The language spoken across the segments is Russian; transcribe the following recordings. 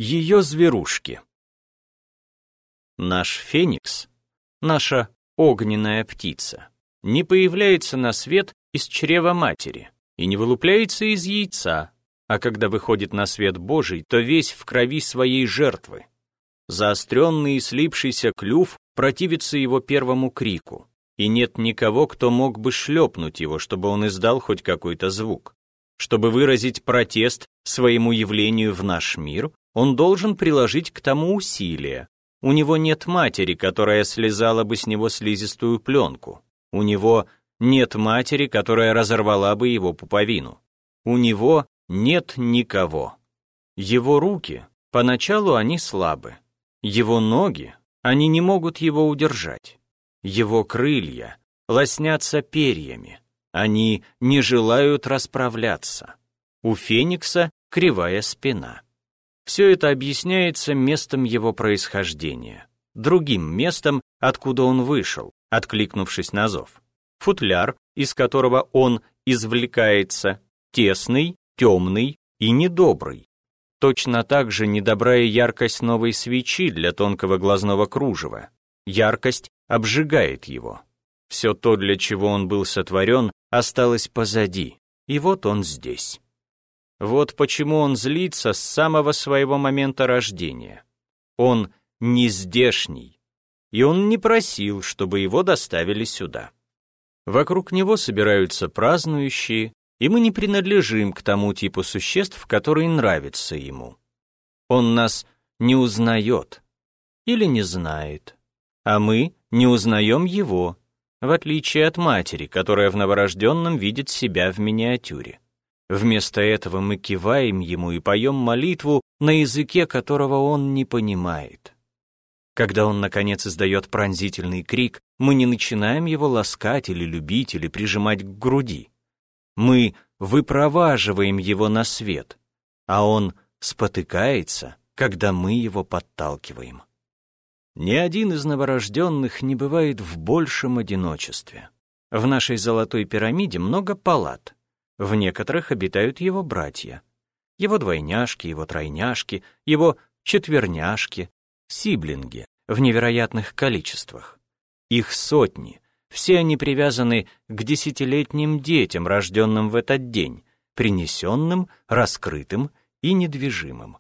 Ее зверушки. Наш феникс, наша огненная птица, не появляется на свет из чрева матери и не вылупляется из яйца, а когда выходит на свет Божий, то весь в крови своей жертвы. Заостренный и слипшийся клюв противится его первому крику, и нет никого, кто мог бы шлепнуть его, чтобы он издал хоть какой-то звук. Чтобы выразить протест своему явлению в наш мир, он должен приложить к тому усилия. У него нет матери, которая слезала бы с него слизистую пленку. У него нет матери, которая разорвала бы его пуповину. У него нет никого. Его руки, поначалу они слабы. Его ноги, они не могут его удержать. Его крылья лоснятся перьями. Они не желают расправляться. У феникса кривая спина. Все это объясняется местом его происхождения, другим местом, откуда он вышел, откликнувшись на зов. Футляр, из которого он извлекается, тесный, темный и недобрый. Точно так же недобра и яркость новой свечи для тонкого глазного кружева. Яркость обжигает его. Все то, для чего он был сотворен, осталось позади, и вот он здесь. Вот почему он злится с самого своего момента рождения. Он не здешний, и он не просил, чтобы его доставили сюда. Вокруг него собираются празднующие, и мы не принадлежим к тому типу существ, который нравится ему. Он нас не узнает или не знает, а мы не узнаем его, в отличие от матери, которая в новорожденном видит себя в миниатюре. Вместо этого мы киваем ему и поем молитву на языке, которого он не понимает. Когда он, наконец, издает пронзительный крик, мы не начинаем его ласкать или любить или прижимать к груди. Мы выпроваживаем его на свет, а он спотыкается, когда мы его подталкиваем. Ни один из новорожденных не бывает в большем одиночестве. В нашей золотой пирамиде много палат. В некоторых обитают его братья, его двойняшки, его тройняшки, его четверняшки, сиблинги в невероятных количествах. Их сотни, все они привязаны к 10-летним детям, рожденным в этот день, принесенным, раскрытым и недвижимым.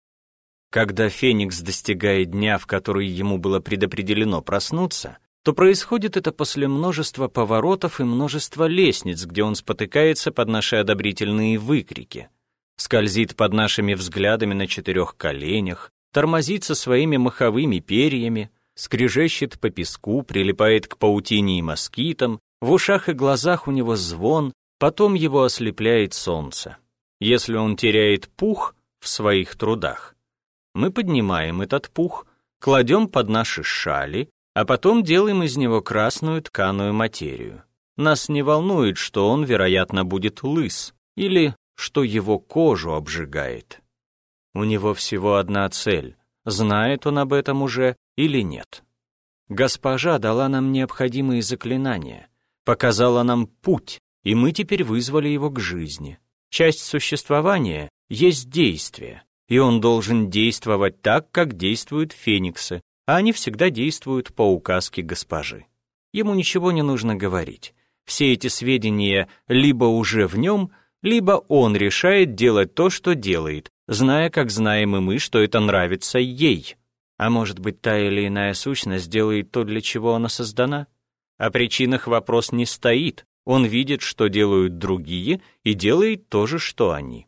Когда феникс достигает дня, в который ему было предопределено проснуться, то происходит это после множества поворотов и множества лестниц, где он спотыкается под наши одобрительные выкрики, скользит под нашими взглядами на 4 коленях, тормозит со своими маховыми перьями, скрежещет по песку, прилипает к паутине и москитам, в ушах и глазах у него звон, потом его ослепляет солнце. Если он теряет пух в своих трудах, мы поднимаем этот пух, кладем под наши шали, а потом делаем из него красную тканую материю. Нас не волнует, что он, вероятно, будет лыс, или что его кожу обжигает. У него всего одна цель, знает он об этом уже или нет. Госпожа дала нам необходимые заклинания, показала нам путь, и мы теперь вызвали его к жизни. Часть существования есть действие, и он должен действовать так, как действуют фениксы, а они всегда действуют по указке госпожи. Ему ничего не нужно говорить. Все эти сведения либо уже в нем, либо он решает делать то, что делает, зная, как знаем и мы, что это нравится ей. А может быть, та или иная сущность делает то, для чего она создана? О причинах вопрос не стоит. Он видит, что делают другие, и делает то же, что они.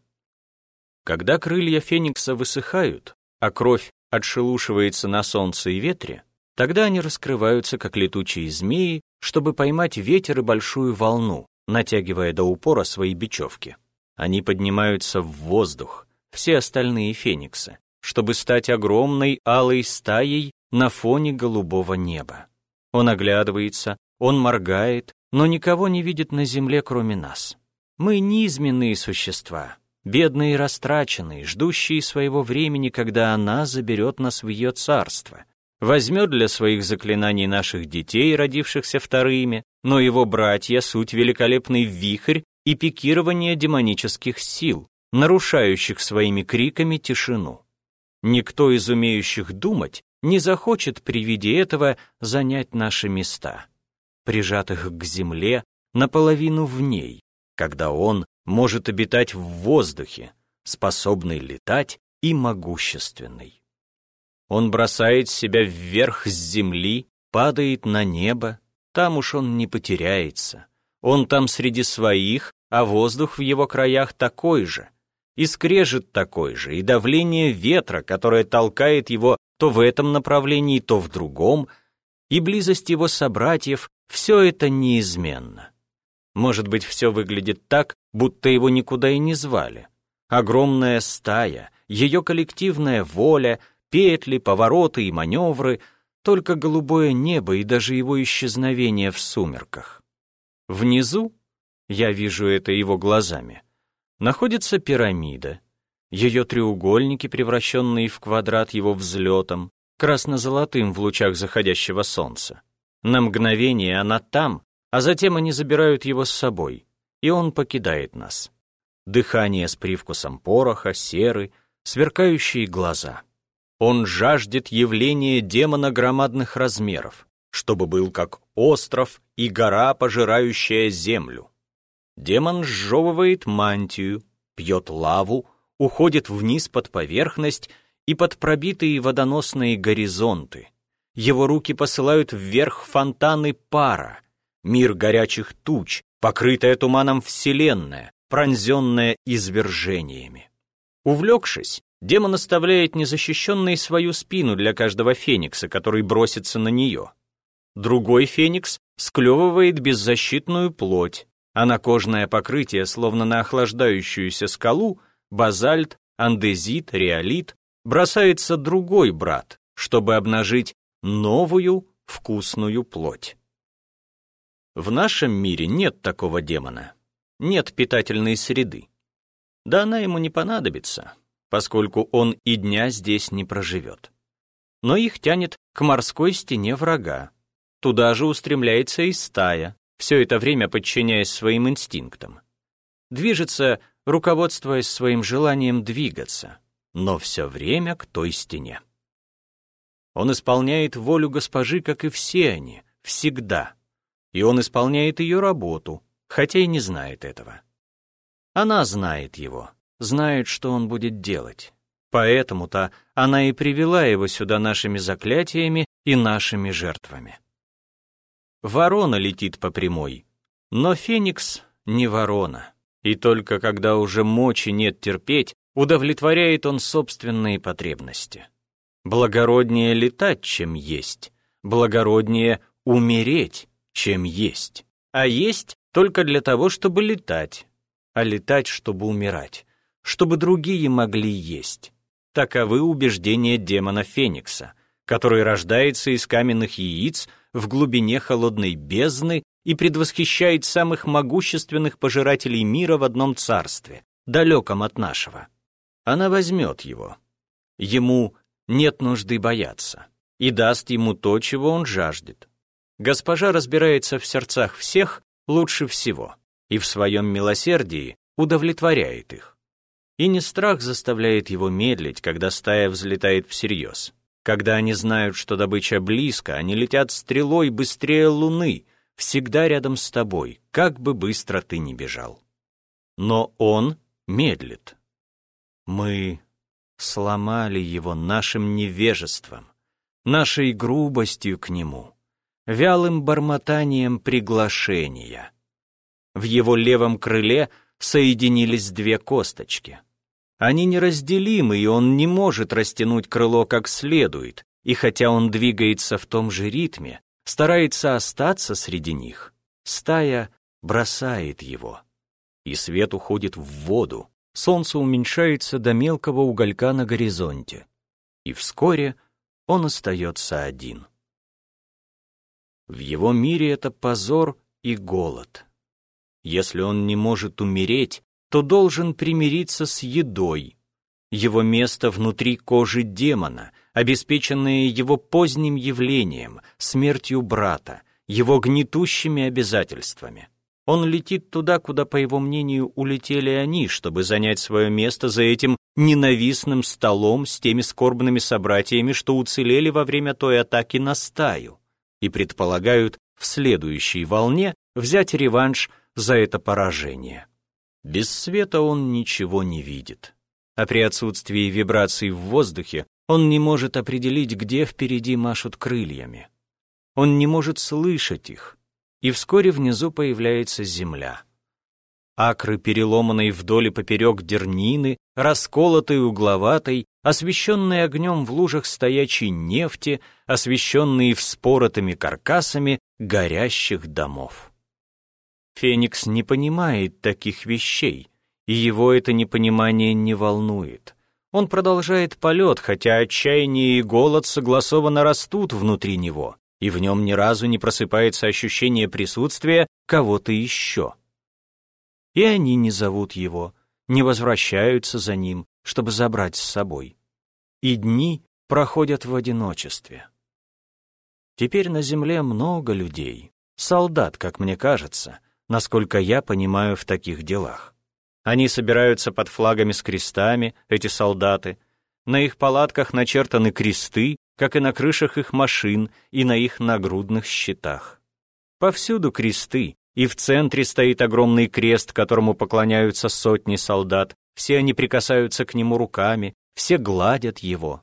Когда крылья феникса высыхают, а кровь отшелушивается на солнце и ветре, тогда они раскрываются, как летучие змеи, чтобы поймать ветер и большую волну, натягивая до упора свои бечевки. Они поднимаются в воздух, все остальные фениксы, чтобы стать огромной алой стаей на фоне голубого неба. Он оглядывается, он моргает, но никого не видит на земле, кроме нас. Мы низменные существа, бедные и растраченные, ждущие своего времени, когда она заберет нас в ее царство, возьмет для своих заклинаний наших детей, родившихся вторыми, но его братья — суть великолепный вихрь и пикирование демонических сил, нарушающих своими криками тишину. Никто из умеющих думать не захочет при виде этого занять наши места, прижатых к земле, наполовину в ней, когда он может обитать в воздухе, способный летать и могущественный. Он бросает себя вверх с земли, падает на небо, там уж он не потеряется. Он там среди своих, а воздух в его краях такой же, и скрежет такой же, и давление ветра, которое толкает его то в этом направлении, то в другом, и близость его собратьев — все это неизменно. Может быть, все выглядит так, будто его никуда и не звали. Огромная стая, ее коллективная воля, петли, повороты и маневры, только голубое небо и даже его исчезновение в сумерках. Внизу, я вижу это его глазами, находится пирамида, ее треугольники, превращенные в квадрат его взлетом, красно-золотым в лучах заходящего солнца. На мгновение она там, а затем они забирают его с собой, и он покидает нас. Дыхание с привкусом пороха, серы, сверкающие глаза. Он жаждет явления демона громадных размеров, чтобы был как остров и гора, пожирающая землю. Демон сжевывает мантию, пьет лаву, уходит вниз под поверхность и под пробитые водоносные горизонты. Его руки посылают вверх фонтаны пара, мир горячих туч, покрытая туманом вселенная, пронзенная извержениями. Увлекшись, демон оставляет незащищенной свою спину для каждого феникса, который бросится на нее. Другой феникс склевывает беззащитную плоть, а на кожное покрытие, словно на охлаждающуюся скалу, базальт, андезит, реолит, бросается другой брат, чтобы обнажить новую вкусную плоть. В нашем мире нет такого демона, нет питательной среды. Да она ему не понадобится, поскольку он и дня здесь не проживет. Но их тянет к морской стене врага. Туда же устремляется и стая, все это время подчиняясь своим инстинктам. Движется, руководствуясь своим желанием двигаться, но все время к той стене. Он исполняет волю госпожи, как и все они, всегда. И он исполняет ее работу, хотя и не знает этого. Она знает его, знает, что он будет делать. Поэтому-то она и привела его сюда нашими заклятиями и нашими жертвами. Ворона летит по прямой, но феникс не ворона, и только когда уже мочи нет терпеть, удовлетворяет он собственные потребности. Благороднее летать, чем есть, благороднее умереть, чем есть, а есть только для того, чтобы летать, а летать, чтобы умирать, чтобы другие могли есть. Таковы убеждения демона Феникса, который рождается из каменных яиц в глубине холодной бездны и предвосхищает самых могущественных пожирателей мира в одном царстве, далеком от нашего. Она возьмет его. Ему нет нужды бояться и даст ему то, чего он жаждет. Госпожа разбирается в сердцах всех лучше всего и в своем милосердии удовлетворяет их. И не страх заставляет его медлить, когда стая взлетает всерьез. Когда они знают, что добыча близко, они летят стрелой быстрее луны, всегда рядом с тобой, как бы быстро ты ни бежал. Но он медлит. Мы сломали его нашим невежеством, нашей грубостью к нему, вялым бормотанием приглашения. В его левом крыле соединились две косточки. Они неразделимы, и он не может растянуть крыло как следует, и хотя он двигается в том же ритме, старается остаться среди них, стая бросает его. И свет уходит в воду, солнце уменьшается до мелкого уголька на горизонте, и вскоре он остается один. В его мире это позор и голод. Если он не может умереть, то должен примириться с едой. Его место внутри кожи демона, обеспеченное его поздним явлением, смертью брата, его гнетущими обязательствами. Он летит туда, куда, по его мнению, улетели они, чтобы занять свое место за этим ненавистным столом с теми скорбными собратьями, что уцелели во время той атаки на стаю, и предполагают в следующей волне взять реванш за это поражение. Без света он ничего не видит, а при отсутствии вибраций в воздухе он не может определить, где впереди машут крыльями. Он не может слышать их, и вскоре внизу появляется земля. Акры переломанной вдоль и поперек дернины, расколотой, угловатой, освещенные огнем в лужах стоячей нефти, освещенные вспоротыми каркасами горящих домов. Феникс не понимает таких вещей, и его это непонимание не волнует. Он продолжает полет, хотя отчаяние и голод согласованно растут внутри него, и в нем ни разу не просыпается ощущение присутствия кого-то еще. И они не зовут его, не возвращаются за ним, чтобы забрать с собой. И дни проходят в одиночестве. Теперь на земле много людей, солдат, как мне кажется, насколько я понимаю в таких делах. Они собираются под флагами с крестами, эти солдаты. На их палатках начертаны кресты, как и на крышах их машин и на их нагрудных щитах. Повсюду кресты, и в центре стоит огромный крест, которому поклоняются сотни солдат. Все они прикасаются к нему руками, все гладят его.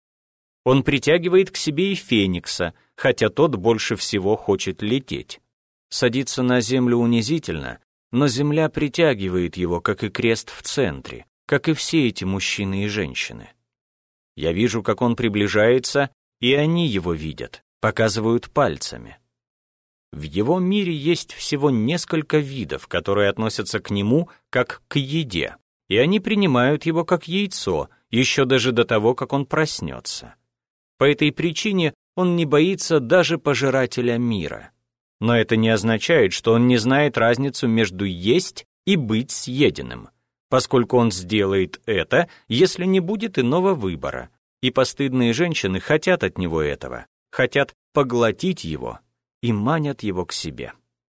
Он притягивает к себе и Феникса, хотя тот больше всего хочет лететь. Садиться на землю унизительно, но земля притягивает его, как и крест в центре, как и все эти мужчины и женщины. Я вижу, как он приближается, и они его видят, показывают пальцами. В его мире есть всего несколько видов, которые относятся к нему как к еде, и они принимают его как яйцо, еще даже до того, как он проснется. По этой причине он не боится даже пожирателя мира. Но это не означает, что он не знает разницу между есть и быть съеденным, поскольку он сделает это, если не будет иного выбора, и постыдные женщины хотят от него этого, хотят поглотить его и манят его к себе.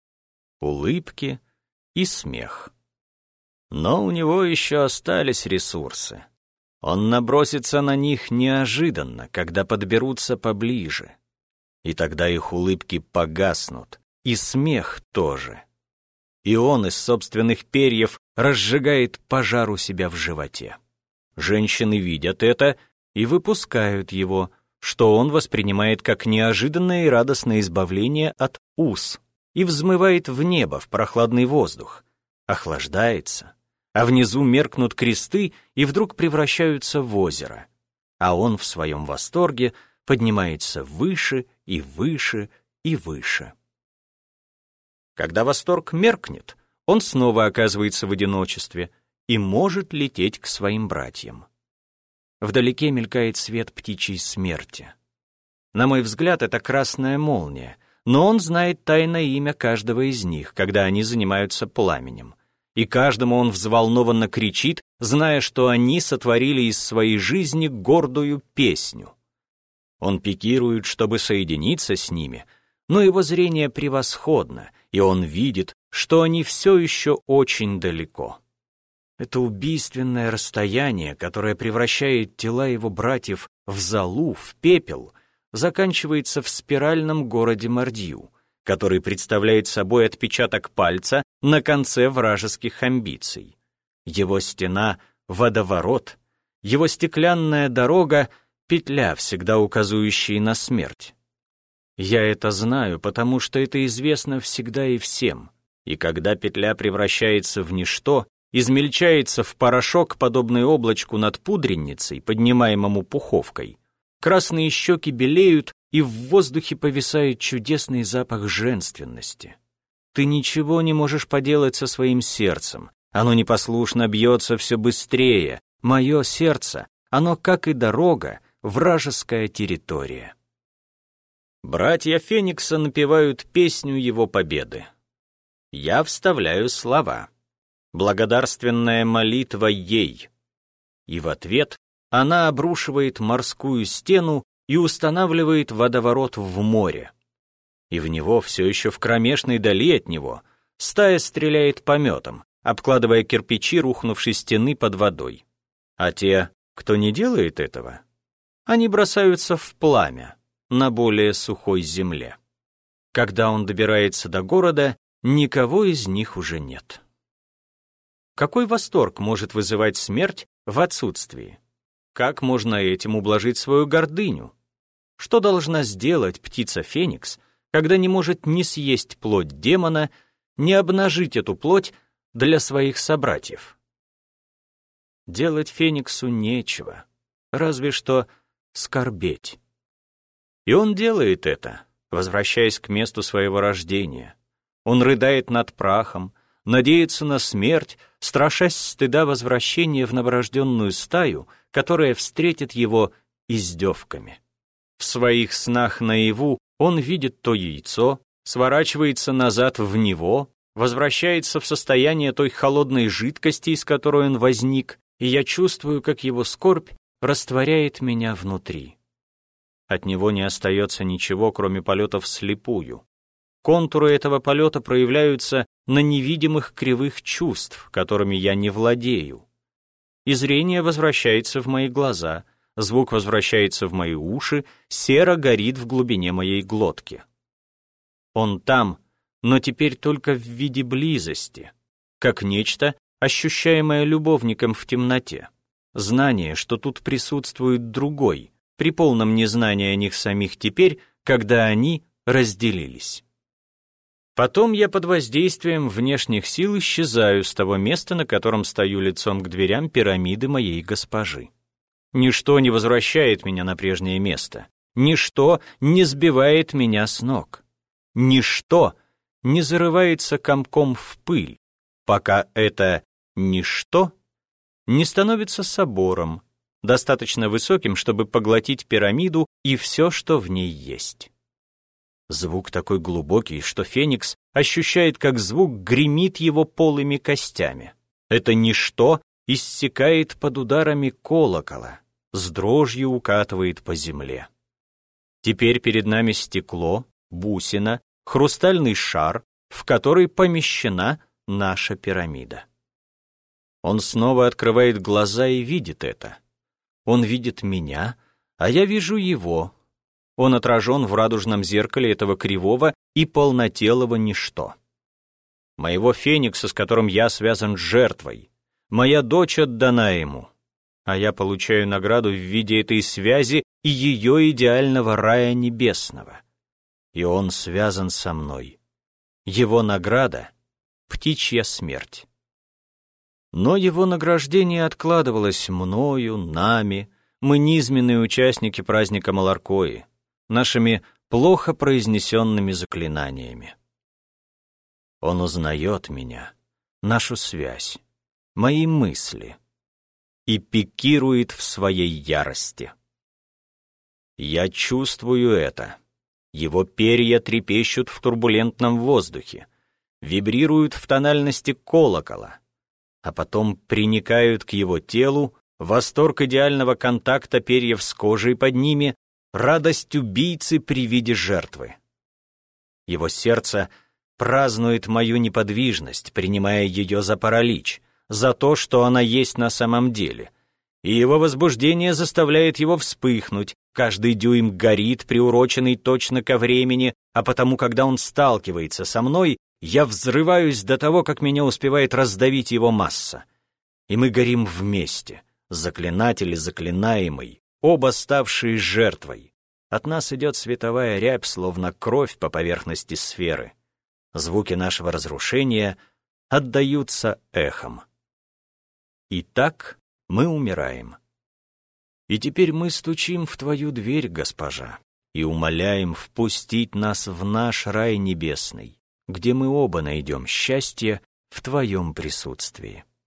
Улыбки и смех. Но у него еще остались ресурсы. Он набросится на них неожиданно, когда подберутся поближе. И тогда их улыбки погаснут, и смех тоже. И он из собственных перьев разжигает пожар у себя в животе. Женщины видят это и выпускают его, что он воспринимает как неожиданное и радостное избавление от уз, и взмывает в небо, в прохладный воздух, охлаждается, а внизу меркнут кресты и вдруг превращаются в озеро, а он в своем восторге поднимается выше и выше и выше. Когда восторг меркнет, он снова оказывается в одиночестве и может лететь к своим братьям. Вдалеке мелькает свет птичьей смерти. На мой взгляд, это красная молния, но он знает тайное имя каждого из них, когда они занимаются пламенем. И каждому он взволнованно кричит, зная, что они сотворили из своей жизни гордую песню. Он пикирует, чтобы соединиться с ними, но его зрение превосходно, и он видит, что они все еще очень далеко. Это убийственное расстояние, которое превращает тела его братьев в золу, в пепел, заканчивается в спиральном городе Мордью, который представляет собой отпечаток пальца на конце вражеских амбиций. Его стена — водоворот, его стеклянная дорога — петля, всегда указывающая на смерть. Я это знаю, потому что это известно всегда и всем, и когда петля превращается в ничто, измельчается в порошок, подобный облачку над пудренницей, поднимаемому пуховкой, красные щеки белеют, и в воздухе повисает чудесный запах женственности. Ты ничего не можешь поделать со своим сердцем, оно непослушно бьется все быстрее. Мое сердце, оно, как и дорога, вражеская территория. Братья Феникса напевают песню его победы. Я вставляю слова. Благодарственная молитва ей. И в ответ она обрушивает морскую стену и устанавливает водоворот в море. И в него, все еще в кромешной дали от него, стая стреляет пометом, обкладывая кирпичи рухнувшей стены под водой. А те, кто не делает этого, они бросаются в пламя на более сухой земле. Когда он добирается до города, никого из них уже нет. Какой восторг может вызывать смерть в отсутствии? Как можно этим ублажить свою гордыню? Что должна сделать птица-феникс, когда не может ни съесть плоть демона, ни обнажить эту плоть для своих собратьев? Делать фениксу нечего, разве что скорбеть. И он делает это, возвращаясь к месту своего рождения. Он рыдает над прахом, надеется на смерть, страшась стыда возвращения в новорожденную стаю, которая встретит его издевками. В своих снах наяву он видит то яйцо, сворачивается назад в него, возвращается в состояние той холодной жидкости, из которой он возник, и я чувствую, как его скорбь растворяет меня внутри. От него не остается ничего, кроме полета вслепую. Контуры этого полета проявляются на невидимых кривых чувств, которыми я не владею. И зрение возвращается в мои глаза, звук возвращается в мои уши, сера горит в глубине моей глотки. Он там, но теперь только в виде близости, как нечто, ощущаемое любовником в темноте. Знание, что тут присутствует другой, при полном незнании о них самих теперь, когда они разделились. Потом я под воздействием внешних сил исчезаю с того места, на котором стою лицом к дверям пирамиды моей госпожи. Ничто не возвращает меня на прежнее место. Ничто не сбивает меня с ног. Ничто не зарывается комком в пыль, пока это ничто не становится собором, достаточно высоким, чтобы поглотить пирамиду и все, что в ней есть. Звук такой глубокий, что Феникс ощущает, как звук гремит его полыми костями. Это ничто иссякает под ударами колокола, с дрожью укатывает по земле. Теперь перед нами стекло, бусина, хрустальный шар, в который помещена наша пирамида. Он снова открывает глаза и видит это. Он видит меня, а я вижу его. Он отражен в радужном зеркале этого кривого и полнотелого ничто. Моего Феникса, с которым я связан с жертвой, моя дочь отдана ему, а я получаю награду в виде этой связи и ее идеального рая небесного. И он связан со мной. Его награда — птичья смерть. Но его награждение откладывалось мною, нами, мы низменные участники праздника Маларкои, нашими плохо произнесенными заклинаниями. Он узнает меня, нашу связь, мои мысли и пикирует в своей ярости. Я чувствую это. Его перья трепещут в турбулентном воздухе, вибрируют в тональности колокола, а потом приникают к его телу, восторг идеального контакта перьев с кожей под ними, радость убийцы при виде жертвы. Его сердце празднует мою неподвижность, принимая ее за паралич, за то, что она есть на самом деле, и его возбуждение заставляет его вспыхнуть, каждый дюйм горит, приуроченный точно ко времени, а потому, когда он сталкивается со мной, я взрываюсь до того, как меня успевает раздавить его масса. И мы горим вместе, заклинатель и заклинаемый, оба ставшие жертвой. От нас идет световая рябь, словно кровь по поверхности сферы. Звуки нашего разрушения отдаются эхом. И так мы умираем. И теперь мы стучим в твою дверь, госпожа, и умоляем впустить нас в наш рай небесный, где мы оба найдем счастье в твоем присутствии.